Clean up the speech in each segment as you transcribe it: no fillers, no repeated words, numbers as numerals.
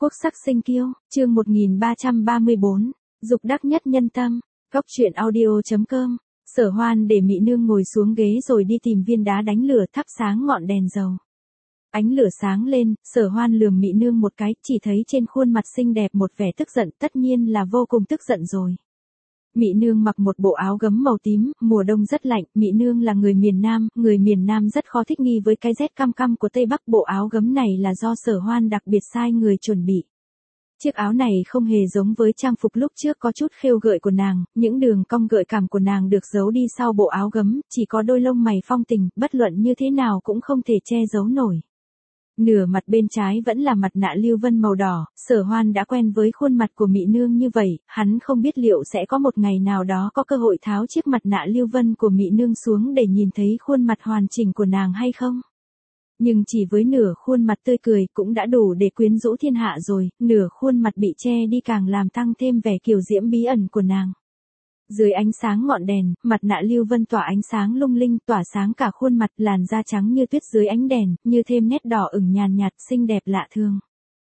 Quốc sắc sinh kiêu, chương 1334, dục đắc nhất nhân tâm, góc truyện audio.com. Sở Hoan để Mị Nương ngồi xuống ghế rồi đi tìm viên đá đánh lửa thắp sáng ngọn đèn dầu. Ánh lửa sáng lên, Sở Hoan lườm Mị Nương một cái, chỉ thấy trên khuôn mặt xinh đẹp một vẻ tức giận, tất nhiên là vô cùng tức giận rồi. Mị Nương mặc một bộ áo gấm màu tím, mùa đông rất lạnh, Mị Nương là người miền Nam rất khó thích nghi với cái rét căm căm của Tây Bắc. Bộ áo gấm này là do Sở Hoan đặc biệt sai người chuẩn bị. Chiếc áo này không hề giống với trang phục lúc trước có chút khêu gợi của nàng, những đường cong gợi cảm của nàng được giấu đi sau bộ áo gấm, chỉ có đôi lông mày phong tình, bất luận như thế nào cũng không thể che giấu nổi. Nửa mặt bên trái vẫn là mặt nạ lưu vân màu đỏ, Sở Hoan đã quen với khuôn mặt của Mị Nương như vậy, hắn không biết liệu sẽ có một ngày nào đó có cơ hội tháo chiếc mặt nạ lưu vân của Mị Nương xuống để nhìn thấy khuôn mặt hoàn chỉnh của nàng hay không. Nhưng chỉ với nửa khuôn mặt tươi cười cũng đã đủ để quyến rũ thiên hạ rồi, nửa khuôn mặt bị che đi càng làm tăng thêm vẻ kiều diễm bí ẩn của nàng. Dưới ánh sáng ngọn đèn, mặt nạ lưu vân tỏa ánh sáng lung linh, tỏa sáng cả khuôn mặt, làn da trắng như tuyết dưới ánh đèn, như thêm nét đỏ ửng nhàn nhạt, xinh đẹp lạ thường.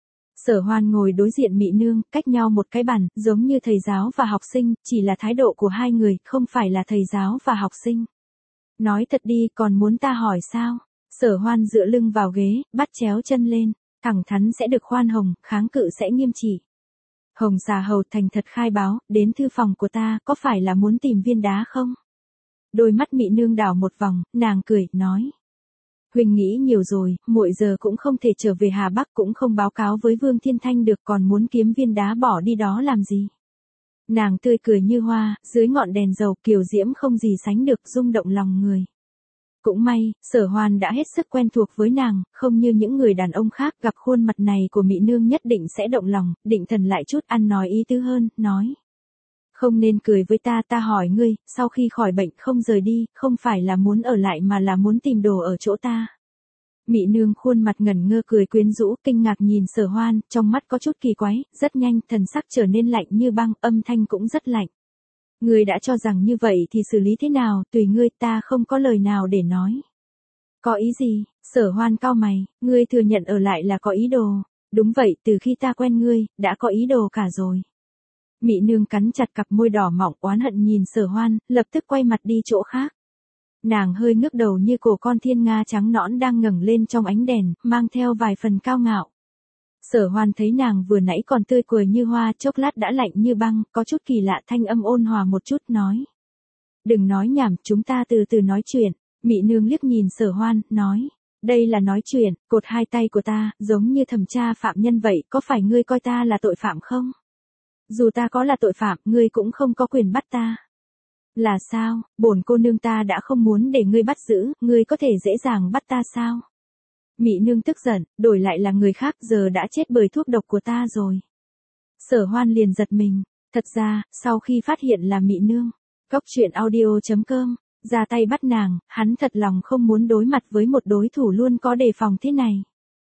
Sở Hoan ngồi đối diện Mị Nương, cách nhau một cái bàn, giống như thầy giáo và học sinh, chỉ là thái độ của hai người, không phải là thầy giáo và học sinh. Nói thật đi, còn muốn ta hỏi sao? Sở Hoan dựa lưng vào ghế, bắt chéo chân lên, thẳng thắn sẽ được khoan hồng, kháng cự sẽ nghiêm trị. Hồng Xà Hầu thành thật khai báo, đến thư phòng của ta, có phải là muốn tìm viên đá không? Đôi mắt Mị Nương đảo một vòng, nàng cười, nói. Huỳnh nghĩ nhiều rồi, muội giờ cũng không thể trở về Hà Bắc, cũng không báo cáo với Vương Thiên Thanh được, còn muốn kiếm viên đá bỏ đi đó làm gì? Nàng tươi cười như hoa, dưới ngọn đèn dầu, kiều diễm không gì sánh được, rung động lòng người. Cũng may, Sở Hoan đã hết sức quen thuộc với nàng, không như những người đàn ông khác, gặp khuôn mặt này của Mị Nương nhất định sẽ động lòng, định thần lại chút, ăn nói ý tứ hơn, nói. Không nên cười với ta, ta hỏi ngươi, sau khi khỏi bệnh không rời đi, không phải là muốn ở lại mà là muốn tìm đồ ở chỗ ta. Mị Nương khuôn mặt ngẩn ngơ cười quyến rũ, kinh ngạc nhìn Sở Hoan, trong mắt có chút kỳ quái, rất nhanh, thần sắc trở nên lạnh như băng, âm thanh cũng rất lạnh. Ngươi đã cho rằng như vậy thì xử lý thế nào, tùy ngươi, ta không có lời nào để nói. Có ý gì? Sở Hoan cau mày, ngươi thừa nhận ở lại là có ý đồ. Đúng vậy, từ khi ta quen ngươi, đã có ý đồ cả rồi. Mị Nương cắn chặt cặp môi đỏ mọng oán hận nhìn Sở Hoan, lập tức quay mặt đi chỗ khác. Nàng hơi ngước đầu như cổ con thiên nga trắng nõn đang ngẩng lên trong ánh đèn, mang theo vài phần cao ngạo. Sở Hoan thấy nàng vừa nãy còn tươi cười như hoa, chốc lát đã lạnh như băng, có chút kỳ lạ, thanh âm ôn hòa một chút, nói. Đừng nói nhảm, chúng ta từ từ nói chuyện. Mị Nương liếc nhìn Sở Hoan, nói. Đây là nói chuyện, cột hai tay của ta, giống như thẩm tra phạm nhân vậy, có phải ngươi coi ta là tội phạm không? Dù ta có là tội phạm, ngươi cũng không có quyền bắt ta. Là sao, bổn cô nương ta đã không muốn để ngươi bắt giữ, ngươi có thể dễ dàng bắt ta sao? Mị Nương tức giận, đổi lại là người khác giờ đã chết bởi thuốc độc của ta rồi. Sở Hoan liền giật mình, thật ra, sau khi phát hiện là Mị Nương, góc truyện audio.com, ra tay bắt nàng, hắn thật lòng không muốn đối mặt với một đối thủ luôn có đề phòng thế này.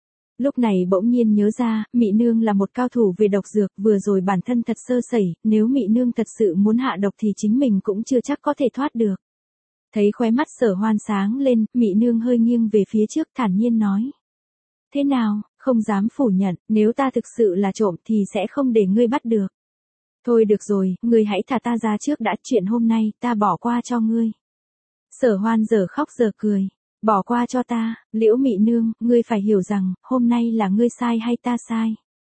Lúc này bỗng nhiên nhớ ra, Mị Nương là một cao thủ về độc dược, vừa rồi bản thân thật sơ sẩy, nếu Mị Nương thật sự muốn hạ độc thì chính mình cũng chưa chắc có thể thoát được. Thấy khóe mắt Sở Hoan sáng lên, Mị Nương hơi nghiêng về phía trước thản nhiên nói. Thế nào, không dám phủ nhận, nếu ta thực sự là trộm thì sẽ không để ngươi bắt được. Thôi được rồi, ngươi hãy thả ta ra trước đã, chuyện hôm nay, ta bỏ qua cho ngươi. Sở Hoan giờ khóc giờ cười. Bỏ qua cho ta, Liễu Mị Nương, ngươi phải hiểu rằng, hôm nay là ngươi sai hay ta sai.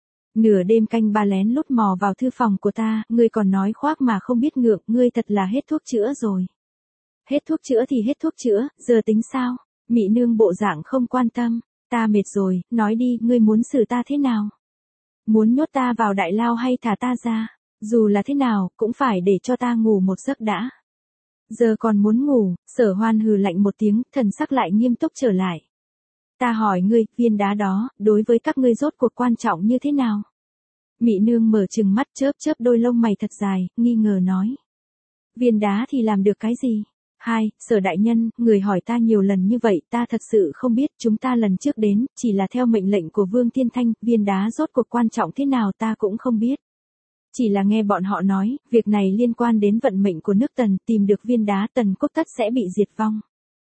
Nửa đêm canh ba lén lút mò vào thư phòng của ta, ngươi còn nói khoác mà không biết ngượng, ngươi thật là hết thuốc chữa rồi. Hết thuốc chữa thì hết thuốc chữa, giờ tính sao? Mị Nương bộ dạng không quan tâm, ta mệt rồi, nói đi, ngươi muốn xử ta thế nào? Muốn nhốt ta vào đại lao hay thả ta ra? Dù là thế nào, cũng phải để cho ta ngủ một giấc đã. Giờ còn muốn ngủ, Sở Hoan hừ lạnh một tiếng, thần sắc lại nghiêm túc trở lại. Ta hỏi ngươi, viên đá đó, đối với các ngươi rốt cuộc quan trọng như thế nào? Mị Nương mở trừng mắt chớp chớp đôi lông mày thật dài, nghi ngờ nói. Viên đá thì làm được cái gì? Sở đại nhân, người hỏi ta nhiều lần như vậy, ta thật sự không biết, chúng ta lần trước đến, chỉ là theo mệnh lệnh của Vương Thiên Thanh, viên đá rốt cuộc quan trọng thế nào ta cũng không biết. Chỉ là nghe bọn họ nói, việc này liên quan đến vận mệnh của nước Tần, tìm được viên đá Tần Quốc tất sẽ bị diệt vong.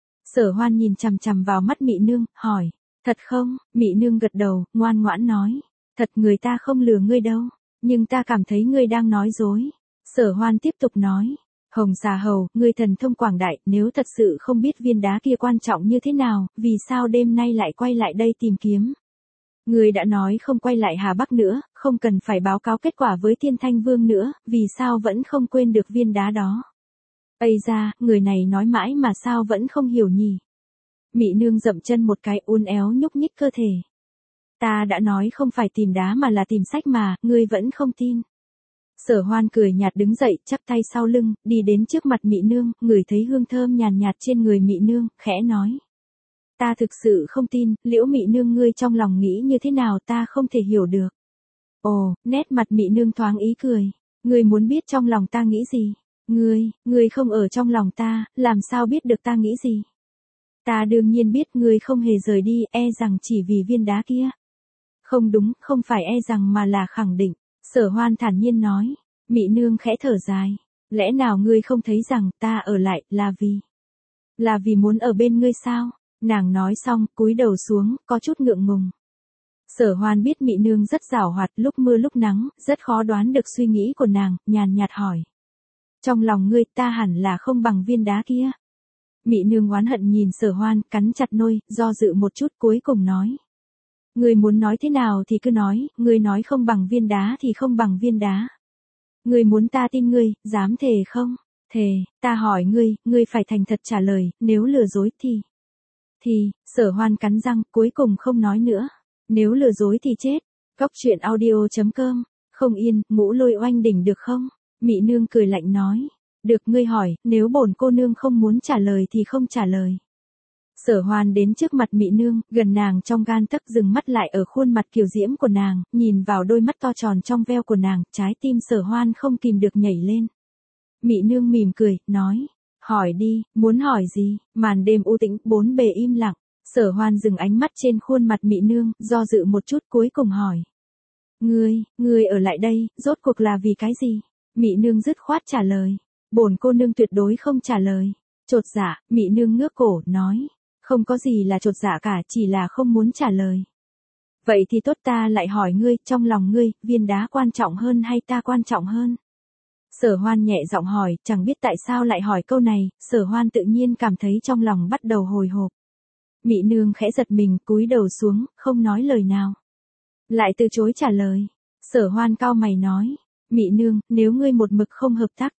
Sở Hoan nhìn chằm chằm vào mắt Mị Nương, hỏi, thật không? Mị Nương gật đầu, ngoan ngoãn nói, Thật người ta không lừa ngươi đâu, nhưng ta cảm thấy ngươi đang nói dối. Sở Hoan tiếp tục nói, Hồng xà hầu, ngươi thần thông quảng đại, nếu thật sự không biết viên đá kia quan trọng như thế nào, vì sao đêm nay lại quay lại đây tìm kiếm? Ngươi đã nói không quay lại Hà Bắc nữa, không cần phải báo cáo kết quả với Thiên Thanh Vương nữa, vì sao vẫn không quên được viên đá đó? Ây ra, người này nói mãi mà sao vẫn không hiểu nhỉ? Mị nương dậm chân một cái uốn éo nhúc nhích cơ thể. Ta đã nói không phải tìm đá mà là tìm sách mà, ngươi vẫn không tin. Sở Hoan cười nhạt đứng dậy, chắp tay sau lưng, đi đến trước mặt Mị nương, ngửi thấy hương thơm nhàn nhạt trên người Mị nương, khẽ nói. Ta thực sự không tin, Liễu Mị nương ngươi trong lòng nghĩ như thế nào ta không thể hiểu được. Ồ, nét mặt Mị nương thoáng ý cười. Ngươi muốn biết trong lòng ta nghĩ gì? Ngươi không ở trong lòng ta, làm sao biết được ta nghĩ gì? Ta đương nhiên biết ngươi không hề rời đi, e rằng chỉ vì viên đá kia. Không đúng, không phải e rằng mà là khẳng định. Sở Hoan thản nhiên nói. Mị nương khẽ thở dài. Lẽ nào ngươi không thấy rằng ta ở lại là vì muốn ở bên ngươi sao? Nàng nói xong, cúi đầu xuống, có chút ngượng ngùng. Sở Hoan biết Mị nương rất giảo hoạt, lúc mưa lúc nắng, rất khó đoán được suy nghĩ của nàng, nhàn nhạt hỏi. Trong lòng ngươi ta hẳn là không bằng viên đá kia. Mị nương oán hận nhìn Sở Hoan, cắn chặt môi, do dự một chút cuối cùng nói. Ngươi muốn nói thế nào thì cứ nói, ngươi nói không bằng viên đá thì không bằng viên đá. Ngươi muốn ta tin ngươi, dám thề không? Thề, ta hỏi ngươi phải thành thật trả lời, nếu lừa dối thì, Sở Hoan cắn răng, cuối cùng không nói nữa. Nếu lừa dối thì chết. Cóc truyện audio.com, không yên, ngũ lôi oanh đỉnh được không? Mị nương cười lạnh nói. Được ngươi hỏi, nếu bổn cô nương không muốn trả lời thì không trả lời. Sở Hoan đến trước mặt Mị nương, gần nàng trong gan tấc dừng mắt lại ở khuôn mặt kiều diễm của nàng, nhìn vào đôi mắt to tròn trong veo của nàng, trái tim Sở Hoan không kìm được nhảy lên. Mị nương mỉm cười, nói. Hỏi đi, muốn hỏi gì? Màn đêm u tĩnh, bốn bề im lặng. Sở Hoan dừng ánh mắt trên khuôn mặt Mị nương, do dự một chút cuối cùng hỏi. Ngươi ở lại đây, rốt cuộc là vì cái gì? Mị nương dứt khoát trả lời. Bổn cô nương tuyệt đối không trả lời. Chột dạ, Mị nương ngước cổ, nói. Không có gì là chột dạ cả, chỉ là không muốn trả lời. Vậy thì tốt ta lại hỏi ngươi, trong lòng ngươi, viên đá quan trọng hơn hay ta quan trọng hơn? Sở Hoan nhẹ giọng hỏi, chẳng biết tại sao lại hỏi câu này, Sở Hoan tự nhiên cảm thấy trong lòng bắt đầu hồi hộp. Mị nương khẽ giật mình, cúi đầu xuống, không nói lời nào. Lại từ chối trả lời. Sở Hoan cau mày nói. Mị nương, nếu ngươi một mực không hợp tác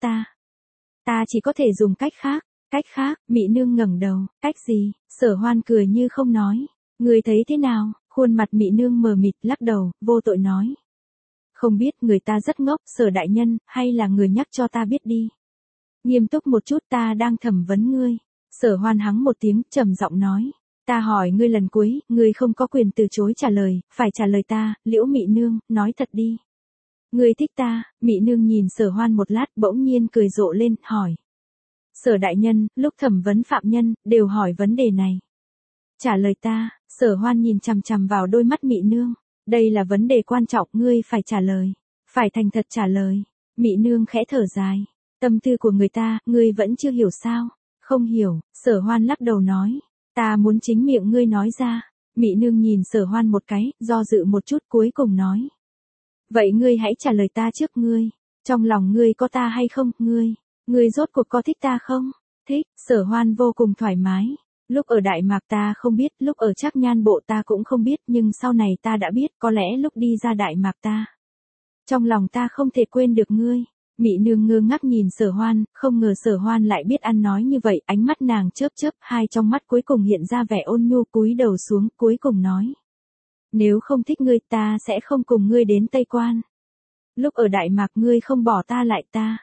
ta chỉ có thể dùng cách khác. Cách khác, Mị nương ngẩng đầu, cách gì? Sở Hoan cười như không nói. Ngươi thấy thế nào? Khuôn mặt Mị nương mờ mịt lắc đầu, vô tội nói. Không biết người ta rất ngốc, Sở đại nhân, hay là người nhắc cho ta biết đi. Nghiêm túc một chút ta đang thẩm vấn ngươi. Sở Hoan hắng một tiếng, trầm giọng nói. Ta hỏi ngươi lần cuối, ngươi không có quyền từ chối trả lời, phải trả lời ta, Liễu Mị nương, nói thật đi. Ngươi thích ta? Mị nương nhìn Sở Hoan một lát, bỗng nhiên cười rộ lên, hỏi. Sở đại nhân, lúc thẩm vấn phạm nhân, đều hỏi vấn đề này. Trả lời ta. Sở Hoan nhìn chằm chằm vào đôi mắt Mị nương. Đây là vấn đề quan trọng, ngươi phải trả lời. Phải thành thật trả lời. Mị nương khẽ thở dài. Tâm tư của người ta, ngươi vẫn chưa hiểu sao? Không hiểu. Sở Hoan lắc đầu nói. Ta muốn chính miệng ngươi nói ra. Mị nương nhìn Sở Hoan một cái, do dự một chút cuối cùng nói. Vậy ngươi hãy trả lời ta trước ngươi. Trong lòng ngươi có ta hay không? Ngươi rốt cuộc có thích ta không? Thích. Sở Hoan vô cùng thoải mái. Lúc ở Đại Mạc ta không biết, lúc ở Trác Nhan Bộ ta cũng không biết, nhưng sau này ta đã biết, có lẽ lúc đi ra Đại Mạc ta. Trong lòng ta không thể quên được ngươi. Mị nương ngơ ngác nhìn Sở Hoan, không ngờ Sở Hoan lại biết ăn nói như vậy, ánh mắt nàng chớp chớp, hai trong mắt cuối cùng hiện ra vẻ ôn nhu, cúi đầu xuống, cuối cùng nói. Nếu không thích ngươi ta sẽ không cùng ngươi đến Tây Quan. Lúc ở Đại Mạc ngươi không bỏ ta lại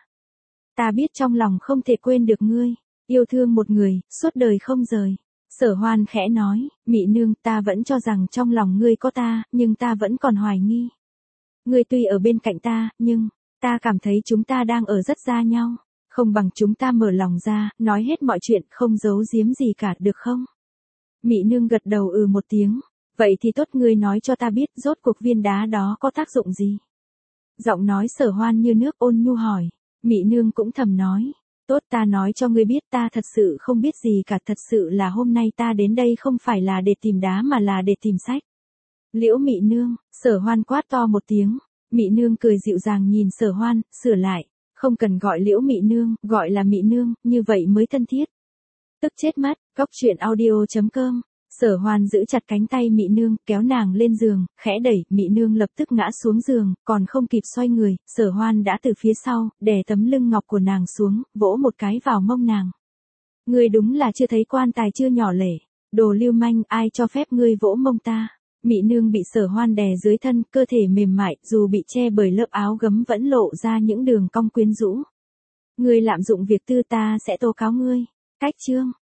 ta biết trong lòng không thể quên được ngươi. Yêu thương một người, suốt đời không rời. Sở Hoan khẽ nói, Mị nương ta vẫn cho rằng trong lòng ngươi có ta, nhưng ta vẫn còn hoài nghi. Ngươi tuy ở bên cạnh ta, nhưng, ta cảm thấy chúng ta đang ở rất xa nhau. Không bằng chúng ta mở lòng ra, nói hết mọi chuyện, không giấu giếm gì cả, được không? Mị nương gật đầu một tiếng. Vậy thì tốt ngươi nói cho ta biết, rốt cuộc viên đá đó có tác dụng gì? Giọng nói Sở Hoan như nước ôn nhu hỏi. Mị nương cũng thầm nói. Tốt ta nói cho ngươi biết ta thật sự không biết gì cả, thật sự là hôm nay ta đến đây không phải là để tìm đá mà là để tìm sách. Liễu Mị Nương, Sở Hoan quát to một tiếng. Mị Nương cười dịu dàng nhìn Sở Hoan, sửa lại, không cần gọi Liễu Mị Nương, gọi là Mị Nương, như vậy mới thân thiết. Tức chết mắt, góc truyện audio.com. Sở Hoan giữ chặt cánh tay Mị Nương, kéo nàng lên giường, khẽ đẩy, Mị Nương lập tức ngã xuống giường, còn không kịp xoay người, Sở Hoan đã từ phía sau, đè tấm lưng ngọc của nàng xuống, vỗ một cái vào mông nàng. Ngươi đúng là chưa thấy quan tài chưa nhỏ lẻ, đồ lưu manh, ai cho phép ngươi vỗ mông ta. Mị Nương bị Sở Hoan đè dưới thân, cơ thể mềm mại, dù bị che bởi lớp áo gấm vẫn lộ ra những đường cong quyến rũ. Ngươi lạm dụng việc tư ta sẽ tố cáo ngươi. Cách chương